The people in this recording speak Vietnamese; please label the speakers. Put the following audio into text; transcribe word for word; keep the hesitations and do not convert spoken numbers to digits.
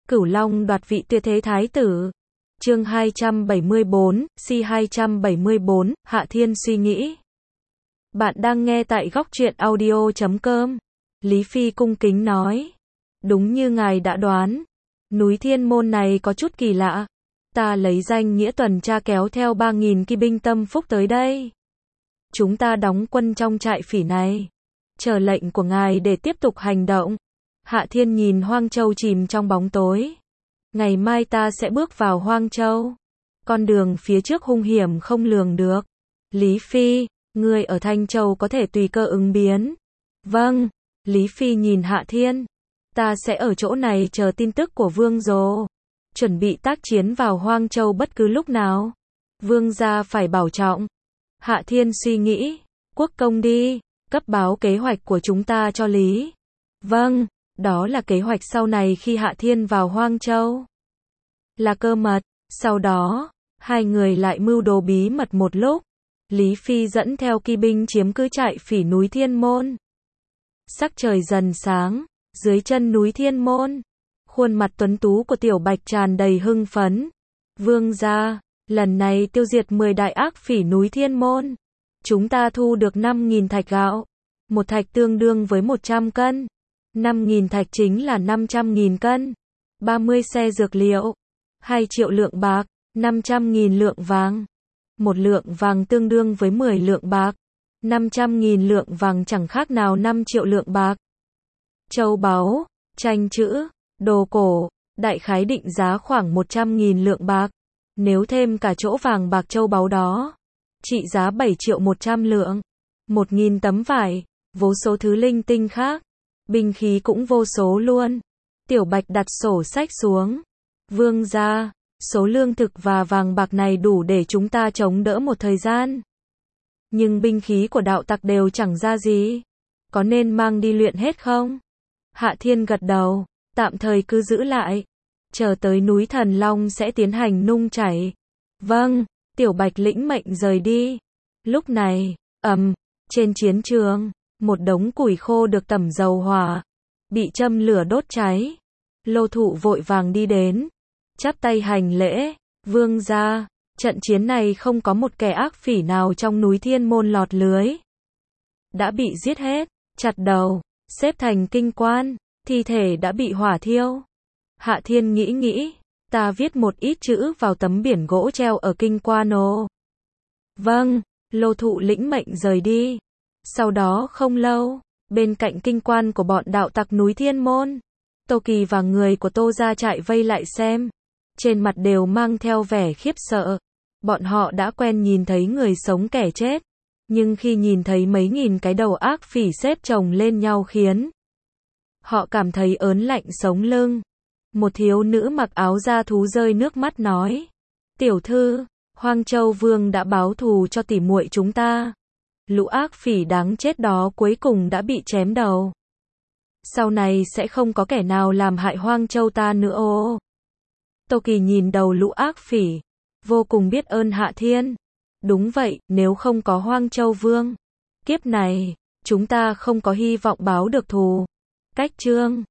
Speaker 1: Cửu Long đoạt vị tuyệt thế thái tử. Chương hai trăm bảy mươi bốn, C hai trăm bảy mươi bốn, Hạ Thiên suy nghĩ. Bạn đang nghe tại góc truyện audio chấm com. Lý Phi cung kính nói. Đúng như ngài đã đoán. Núi Thiên Môn này có chút kỳ lạ. Ta lấy danh nghĩa tuần tra kéo theo ba nghìn kỵ binh tâm phúc tới đây. Chúng ta đóng quân trong trại phỉ này. Chờ lệnh của ngài để tiếp tục hành động. Hạ Thiên nhìn Hoang Châu chìm trong bóng tối. Ngày mai ta sẽ bước vào Hoang Châu. Con đường phía trước hung hiểm không lường được. Lý Phi, ngươi ở Thanh Châu có thể tùy cơ ứng biến. Vâng. Lý Phi nhìn Hạ Thiên. Ta sẽ ở chỗ này chờ tin tức của Vương Dồ. Chuẩn bị tác chiến vào Hoang Châu bất cứ lúc nào. Vương gia phải bảo trọng. Hạ Thiên suy nghĩ. Quốc công đi. Cấp báo kế hoạch của chúng ta cho Lý. Vâng. Đó là kế hoạch sau này khi Hạ Thiên vào Hoang Châu. Là cơ mật. Sau đó, hai người lại mưu đồ bí mật một lúc. Lý Phi dẫn theo kỵ binh chiếm cứ trại phỉ núi Thiên Môn. Sắc trời dần sáng, dưới chân núi Thiên Môn, khuôn mặt tuấn tú của Tiểu Bạch tràn đầy hưng phấn. Vương gia, lần này tiêu diệt mười đại ác phỉ núi Thiên Môn. Chúng ta thu được năm nghìn thạch gạo. Một thạch tương đương với một trăm cân. năm nghìn thạch chính là năm trăm nghìn cân. ba mươi xe dược liệu. hai triệu lượng bạc. năm trăm nghìn lượng vàng. Một lượng vàng tương đương với mười lượng bạc. năm trăm nghìn lượng vàng chẳng khác nào năm triệu lượng bạc. Châu báu, tranh chữ, đồ cổ, đại khái định giá khoảng một trăm nghìn lượng bạc. Nếu thêm cả chỗ vàng bạc châu báu đó, trị giá bảy triệu một trăm lượng. một nghìn tấm vải, vô số thứ linh tinh khác. Binh khí cũng vô số luôn. Tiểu Bạch đặt sổ sách xuống. Vương gia, số lương thực và vàng bạc này đủ để chúng ta chống đỡ một thời gian. Nhưng binh khí của đạo tặc đều chẳng ra gì. Có nên mang đi luyện hết không? Hạ Thiên gật đầu. Tạm thời cứ giữ lại. Chờ tới núi Thần Long sẽ tiến hành nung chảy. Vâng. Tiểu Bạch lĩnh mệnh rời đi. Lúc này, ầm, trên chiến trường, một đống củi khô được tẩm dầu hỏa, bị châm lửa đốt cháy. Lô Thụ vội vàng đi đến, chắp tay hành lễ. Vương gia, trận chiến này không có một kẻ ác phỉ nào trong núi Thiên Môn lọt lưới. Đã bị giết hết, chặt đầu, xếp thành kinh quan, thi thể đã bị hỏa thiêu. Hạ Thiên nghĩ nghĩ, ta viết một ít chữ vào tấm biển gỗ treo ở kinh quan ồ. Vâng. Lô Thụ lĩnh mệnh rời đi. Sau đó không lâu, bên cạnh kinh quan của bọn đạo tặc núi Thiên Môn, Tô Kỳ và người của Tô gia chạy vây lại xem. Trên mặt đều mang theo vẻ khiếp sợ. Bọn họ đã quen nhìn thấy người sống kẻ chết. Nhưng khi nhìn thấy mấy nghìn cái đầu ác phỉ xếp chồng lên nhau khiến họ cảm thấy ớn lạnh sống lưng. Một thiếu nữ mặc áo da thú rơi nước mắt nói. Tiểu thư, Hoang Châu Vương đã báo thù cho tỉ muội chúng ta. Lũ ác phỉ đáng chết đó cuối cùng đã bị chém đầu. Sau này sẽ không có kẻ nào làm hại Hoang Châu ta nữa ô. Tô Kỳ nhìn đầu lũ ác phỉ, vô cùng biết ơn Hạ Thiên. Đúng vậy, nếu không có Hoang Châu Vương, kiếp này, chúng ta không có hy vọng báo được thù. Cách chương